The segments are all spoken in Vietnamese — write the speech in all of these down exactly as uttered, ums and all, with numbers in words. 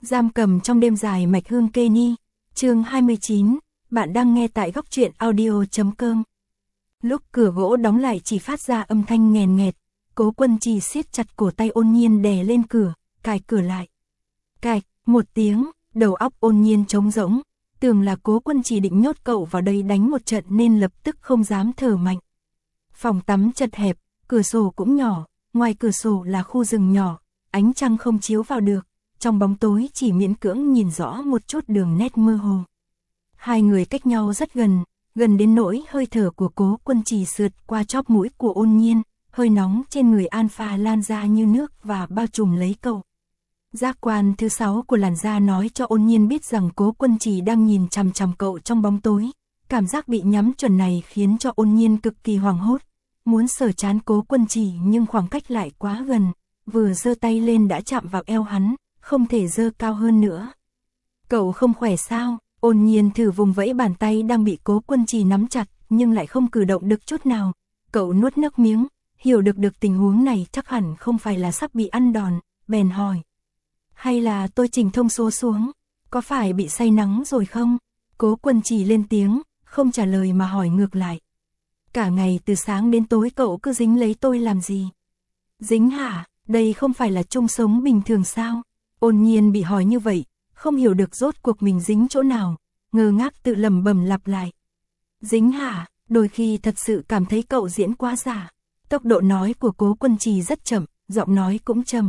Giam cầm trong đêm dài mạch hương kê ni. Chương hai mươi chín, bạn đang nghe tại góc truyện audio chấm com. Lúc cửa gỗ đóng lại chỉ phát ra âm thanh nghèn nghẹt, Cố Quân Trì siết chặt cổ tay Ôn Nhiên đè lên cửa, cài cửa lại. Cạch, một tiếng, đầu óc Ôn Nhiên trống rỗng, tưởng là Cố Quân Trì định nhốt cậu vào đây đánh một trận nên lập tức không dám thở mạnh. Phòng tắm chật hẹp, cửa sổ cũng nhỏ, ngoài cửa sổ là khu rừng nhỏ, ánh trăng không chiếu vào được, trong bóng tối chỉ miễn cưỡng nhìn rõ một chút đường nét mơ hồ. Hai người cách nhau rất gần, gần đến nỗi hơi thở của Cố Quân Trì sượt qua chóp mũi của Ôn Nhiên, hơi nóng trên người Alpha lan ra như nước và bao trùm lấy cậu. Giác quan thứ sáu của làn da nói cho Ôn Nhiên biết rằng Cố Quân Trì đang nhìn chằm chằm cậu trong bóng tối. Cảm giác bị nhắm chuẩn này khiến cho Ôn Nhiên cực kỳ hoảng hốt, muốn sờ trán Cố Quân Trì nhưng khoảng cách lại quá gần, vừa giơ tay lên đã chạm vào eo hắn, không thể giơ cao hơn nữa. Cậu không khỏe sao? Ôn Nhiên thử vùng vẫy bàn tay đang bị Cố Quân Trì nắm chặt, nhưng lại không cử động được chút nào. Cậu nuốt nước miếng, hiểu được được tình huống này chắc hẳn không phải là sắp bị ăn đòn, bèn hỏi. Hay là tôi chỉnh thông số xuống, có phải bị say nắng rồi không? Cố Quân Trì lên tiếng, không trả lời mà hỏi ngược lại. Cả ngày từ sáng đến tối cậu cứ dính lấy tôi làm gì? Dính hả? Đây không phải là chung sống bình thường sao? Ôn Nhiên bị hỏi như vậy, không hiểu được rốt cuộc mình dính chỗ nào, ngơ ngác tự lẩm bẩm lặp lại. Dính hả? Đôi khi thật sự cảm thấy cậu diễn quá giả. Tốc độ nói của Cố Quân Trì rất chậm, giọng nói cũng trầm.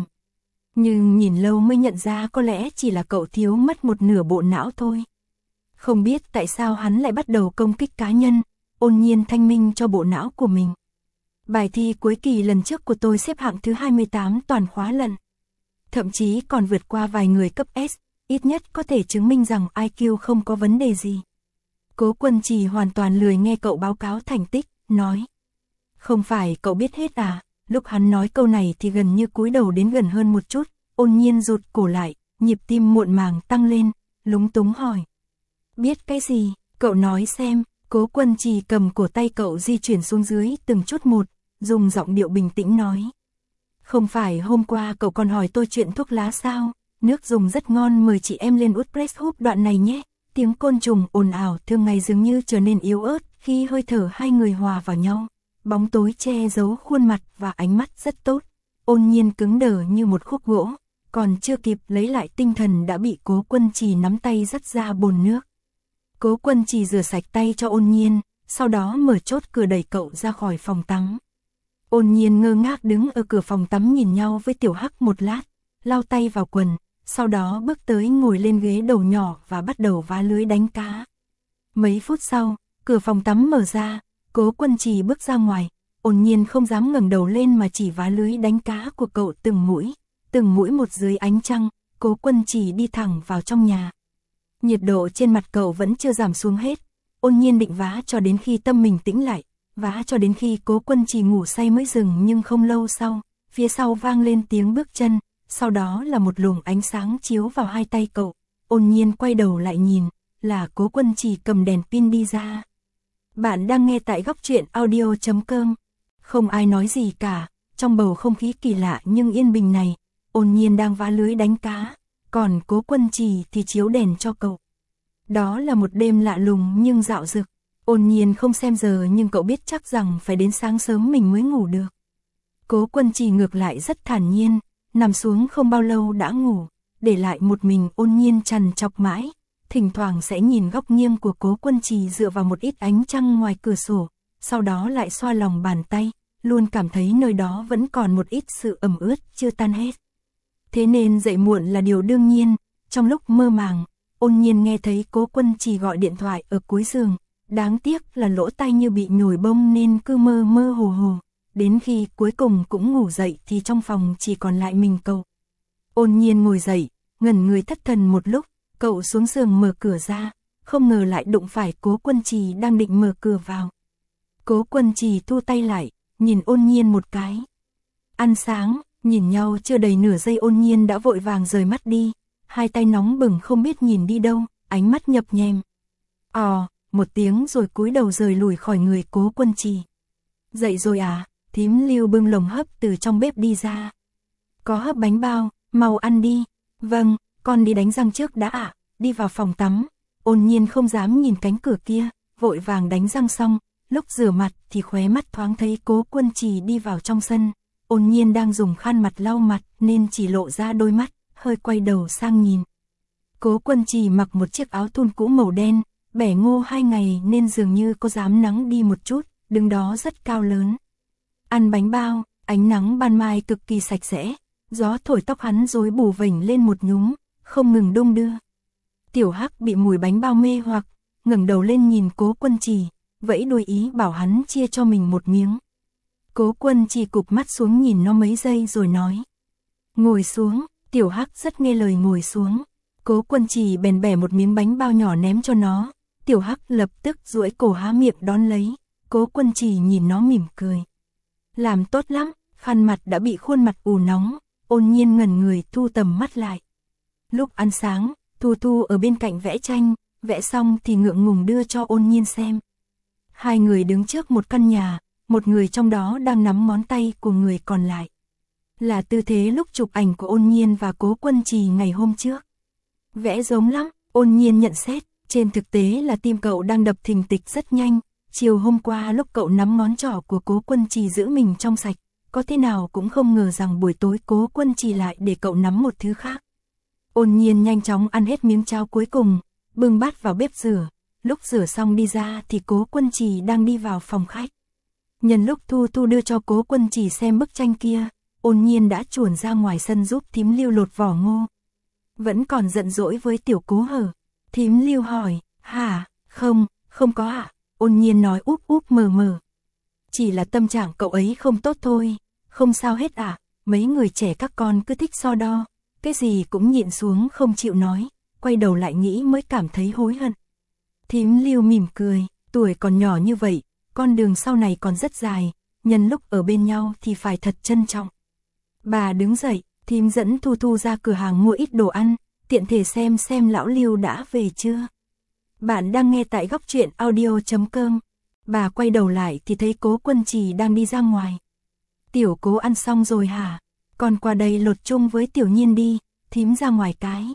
Nhưng nhìn lâu mới nhận ra có lẽ chỉ là cậu thiếu mất một nửa bộ não thôi. Không biết tại sao hắn lại bắt đầu công kích cá nhân, Ôn Nhiên thanh minh cho bộ não của mình. Bài thi cuối kỳ lần trước của tôi xếp hạng thứ hai mươi tám toàn khóa lần. Thậm chí còn vượt qua vài người cấp S, ít nhất có thể chứng minh rằng I Q không có vấn đề gì. Cố Quân Trì hoàn toàn lười nghe cậu báo cáo thành tích, nói. Không phải cậu biết hết à? Lúc hắn nói câu này thì gần như cúi đầu đến gần hơn một chút, Ôn Nhiên rụt cổ lại, nhịp tim muộn màng tăng lên, lúng túng hỏi. Biết cái gì? Cậu nói xem. Cố Quân Trì cầm cổ tay cậu di chuyển xuống dưới từng chút một, dùng giọng điệu bình tĩnh nói. Không phải hôm qua cậu còn hỏi tôi chuyện thuốc lá sao? Nước dùng rất ngon, mời chị em lên Utrecht húp đoạn này nhé. Tiếng côn trùng ồn ào thường ngày dường như trở nên yếu ớt khi hơi thở hai người hòa vào nhau. Bóng tối che giấu khuôn mặt và ánh mắt rất tốt. Ôn Nhiên cứng đờ như một khúc gỗ, còn chưa kịp lấy lại tinh thần đã bị Cố Quân Trì nắm tay dắt ra bồn nước. Cố Quân Trì rửa sạch tay cho Ôn Nhiên, sau đó mở chốt cửa đẩy cậu ra khỏi phòng tắm. Ôn Nhiên ngơ ngác đứng ở cửa phòng tắm nhìn nhau với Tiểu Hắc một lát, lau tay vào quần, sau đó bước tới ngồi lên ghế đầu nhỏ và bắt đầu vá lưới đánh cá. Mấy phút sau, cửa phòng tắm mở ra, Cố Quân Trì bước ra ngoài, Ôn Nhiên không dám ngẩng đầu lên mà chỉ vá lưới đánh cá của cậu từng mũi, từng mũi một dưới ánh trăng. Cố Quân Trì đi thẳng vào trong nhà. Nhiệt độ trên mặt cậu vẫn chưa giảm xuống hết, Ôn Nhiên định vá cho đến khi tâm mình tĩnh lại, vá cho đến khi Cố Quân Trì ngủ say mới dừng, nhưng không lâu sau, phía sau vang lên tiếng bước chân, sau đó là một luồng ánh sáng chiếu vào hai tay cậu. Ôn Nhiên quay đầu lại nhìn, là Cố Quân Trì cầm đèn pin đi ra. Bạn đang nghe tại góc truyện audio chấm com. Không ai nói gì cả, trong bầu không khí kỳ lạ nhưng yên bình này, Ôn Nhiên đang vá lưới đánh cá, còn Cố Quân Trì thì chiếu đèn cho cậu. Đó là một đêm lạ lùng nhưng dạo dực. Ôn Nhiên không xem giờ nhưng cậu biết chắc rằng phải đến sáng sớm mình mới ngủ được. Cố Quân Trì ngược lại rất thản nhiên, nằm xuống không bao lâu đã ngủ, để lại một mình Ôn Nhiên trằn trọc mãi, thỉnh thoảng sẽ nhìn góc nghiêng của Cố Quân Trì dựa vào một ít ánh trăng ngoài cửa sổ, sau đó lại xoa lòng bàn tay, luôn cảm thấy nơi đó vẫn còn một ít sự ẩm ướt chưa tan hết. Thế nên dậy muộn là điều đương nhiên. Trong lúc mơ màng, Ôn Nhiên nghe thấy Cố Quân Trì gọi điện thoại ở cuối giường, đáng tiếc là lỗ tai như bị nhồi bông nên cứ mơ mơ hồ hồ, đến khi cuối cùng cũng ngủ dậy thì trong phòng chỉ còn lại mình cậu. Ôn Nhiên ngồi dậy, ngẩn người thất thần một lúc, cậu xuống giường mở cửa ra, không ngờ lại đụng phải Cố Quân Trì đang định mở cửa vào. Cố Quân Trì thu tay lại, nhìn Ôn Nhiên một cái. Ăn sáng. Nhìn nhau chưa đầy nửa giây Ôn Nhiên đã vội vàng rời mắt đi, hai tay nóng bừng không biết nhìn đi đâu, ánh mắt nhập nhèm. Ò, một tiếng rồi cúi đầu rời lùi khỏi người Cố Quân Trì. Dậy rồi à? Thím Lưu bưng lồng hấp từ trong bếp đi ra. Có hấp bánh bao, mau ăn đi. Vâng, con đi đánh răng trước đã ạ, đi vào phòng tắm. Ôn Nhiên không dám nhìn cánh cửa kia, vội vàng đánh răng xong, lúc rửa mặt thì khóe mắt thoáng thấy Cố Quân Trì đi vào trong sân. Ôn Nhiên đang dùng khăn mặt lau mặt nên chỉ lộ ra đôi mắt, hơi quay đầu sang nhìn. Cố Quân Trì mặc một chiếc áo thun cũ màu đen, bẻ ngô hai ngày nên dường như có dám nắng đi một chút, đứng đó rất cao lớn. Ăn bánh bao, ánh nắng ban mai cực kỳ sạch sẽ, gió thổi tóc hắn rối bù vểnh lên một nhúm, không ngừng đung đưa. Tiểu Hắc bị mùi bánh bao mê hoặc, ngẩng đầu lên nhìn Cố Quân Trì, vẫy đuôi ý bảo hắn chia cho mình một miếng. Cố Quân Trì cụp mắt xuống nhìn nó mấy giây rồi nói. Ngồi xuống, Tiểu Hắc rất nghe lời ngồi xuống. Cố Quân Trì bèn bẻ một miếng bánh bao nhỏ ném cho nó. Tiểu Hắc lập tức duỗi cổ há miệng đón lấy. Cố Quân Trì nhìn nó mỉm cười. Làm tốt lắm, khăn mặt đã bị khuôn mặt ù nóng. Ôn Nhiên ngẩn người thu tầm mắt lại. Lúc ăn sáng, Thu Thu ở bên cạnh vẽ tranh, vẽ xong thì ngượng ngùng đưa cho Ôn Nhiên xem. Hai người đứng trước một căn nhà, một người trong đó đang nắm ngón tay của người còn lại. Là tư thế lúc chụp ảnh của Ôn Nhiên và Cố Quân Trì ngày hôm trước. Vẽ giống lắm, Ôn Nhiên nhận xét, trên thực tế là tim cậu đang đập thình thịch rất nhanh. Chiều hôm qua lúc cậu nắm ngón trỏ của Cố Quân Trì giữ mình trong sạch, có thế nào cũng không ngờ rằng buổi tối Cố Quân Trì lại để cậu nắm một thứ khác. Ôn Nhiên nhanh chóng ăn hết miếng cháo cuối cùng, bưng bát vào bếp rửa. Lúc rửa xong đi ra thì Cố Quân Trì đang đi vào phòng khách. Nhân lúc Thu Thu đưa cho Cố Quân Trì xem bức tranh kia, Ôn Nhiên đã chuồn ra ngoài sân giúp thím Lưu lột vỏ ngô. Vẫn còn giận dỗi với tiểu Cố hở. Thím Lưu hỏi, hả, không, không có ạ. À? Ôn Nhiên nói úp úp mờ mờ. Chỉ là tâm trạng cậu ấy không tốt thôi, không sao hết ạ. À? Mấy người trẻ các con cứ thích so đo, cái gì cũng nhịn xuống không chịu nói, quay đầu lại nghĩ mới cảm thấy hối hận. Thím Lưu mỉm cười, tuổi còn nhỏ như vậy, con đường sau này còn rất dài, nhân lúc ở bên nhau thì phải thật trân trọng. Bà đứng dậy, thím dẫn Thu Thu ra cửa hàng mua ít đồ ăn, tiện thể xem xem lão Lưu đã về chưa. Bạn đang nghe tại góc truyện audio chấm com. Bà quay đầu lại thì thấy Cố Quân Trì đang đi ra ngoài. Tiểu Cố ăn xong rồi hả? Con qua đây lột chung với Tiểu Nhiên đi, thím ra ngoài cái.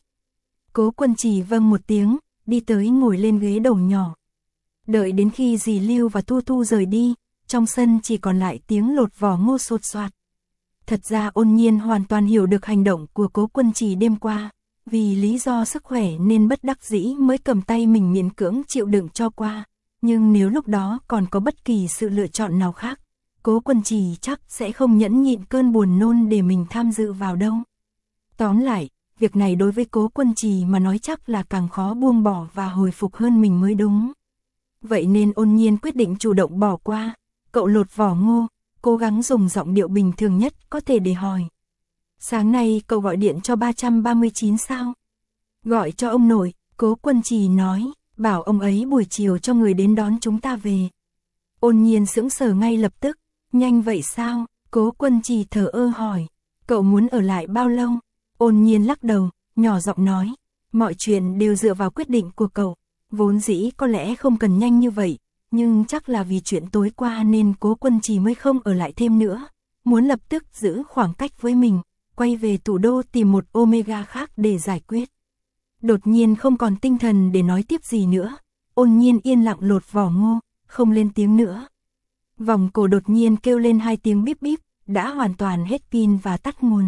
Cố Quân Trì vâng một tiếng, đi tới ngồi lên ghế đầu nhỏ. Đợi đến khi dì Lưu và Thu Thu rời đi, trong sân chỉ còn lại tiếng lột vỏ ngô sột soạt. Thật ra Ôn Nhiên hoàn toàn hiểu được hành động của Cố Quân Trì đêm qua, vì lý do sức khỏe nên bất đắc dĩ mới cầm tay mình miễn cưỡng chịu đựng cho qua. Nhưng nếu lúc đó còn có bất kỳ sự lựa chọn nào khác, Cố Quân Trì chắc sẽ không nhẫn nhịn cơn buồn nôn để mình tham dự vào đâu. Tóm lại, việc này đối với Cố Quân Trì mà nói chắc là càng khó buông bỏ và hồi phục hơn mình mới đúng. Vậy nên Ôn Nhiên quyết định chủ động bỏ qua. Cậu lột vỏ ngô, cố gắng dùng giọng điệu bình thường nhất có thể để hỏi. Sáng nay cậu gọi điện cho ba trăm ba mươi chín sao? Gọi cho ông nội, Cố Quân Trì nói, bảo ông ấy buổi chiều cho người đến đón chúng ta về. Ôn Nhiên sững sờ ngay lập tức, nhanh vậy sao? Cố Quân Trì thở ơ hỏi, cậu muốn ở lại bao lâu? Ôn Nhiên lắc đầu, nhỏ giọng nói, mọi chuyện đều dựa vào quyết định của cậu. Vốn dĩ có lẽ không cần nhanh như vậy, nhưng chắc là vì chuyện tối qua nên Cố Quân Trì mới không ở lại thêm nữa. Muốn lập tức giữ khoảng cách với mình, quay về thủ đô tìm một Omega khác để giải quyết. Đột nhiên không còn tinh thần để nói tiếp gì nữa. Ôn Nhiên yên lặng lột vỏ ngô, không lên tiếng nữa. Vòng cổ đột nhiên kêu lên hai tiếng bíp bíp, đã hoàn toàn hết pin và tắt nguồn.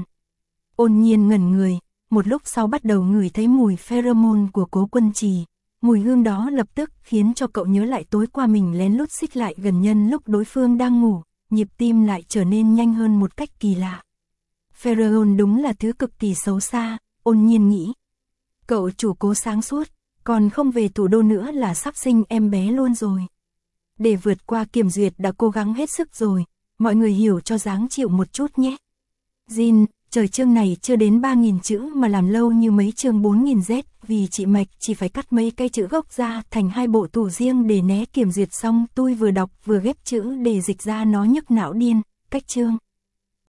Ôn Nhiên ngẩn người, một lúc sau bắt đầu ngửi thấy mùi pheromone của Cố Quân Trì. Mùi hương đó lập tức khiến cho cậu nhớ lại tối qua mình lén lút xích lại gần nhân lúc đối phương đang ngủ, nhịp tim lại trở nên nhanh hơn một cách kỳ lạ. Pheromone đúng là thứ cực kỳ xấu xa, Ôn Nhiên nghĩ. Cậu chủ Cố sáng suốt, còn không về thủ đô nữa là sắp sinh em bé luôn rồi. Để vượt qua kiểm duyệt đã cố gắng hết sức rồi, mọi người hiểu cho dáng chịu một chút nhé. Jin, trời chương này chưa đến ba nghìn chữ mà làm lâu như mấy chương bốn nghìn Z, vì chị Mạch chỉ phải cắt mấy cái chữ gốc ra thành hai bộ tủ riêng để né kiểm duyệt xong tôi vừa đọc vừa ghép chữ để dịch ra nó nhức não điên, cách chương.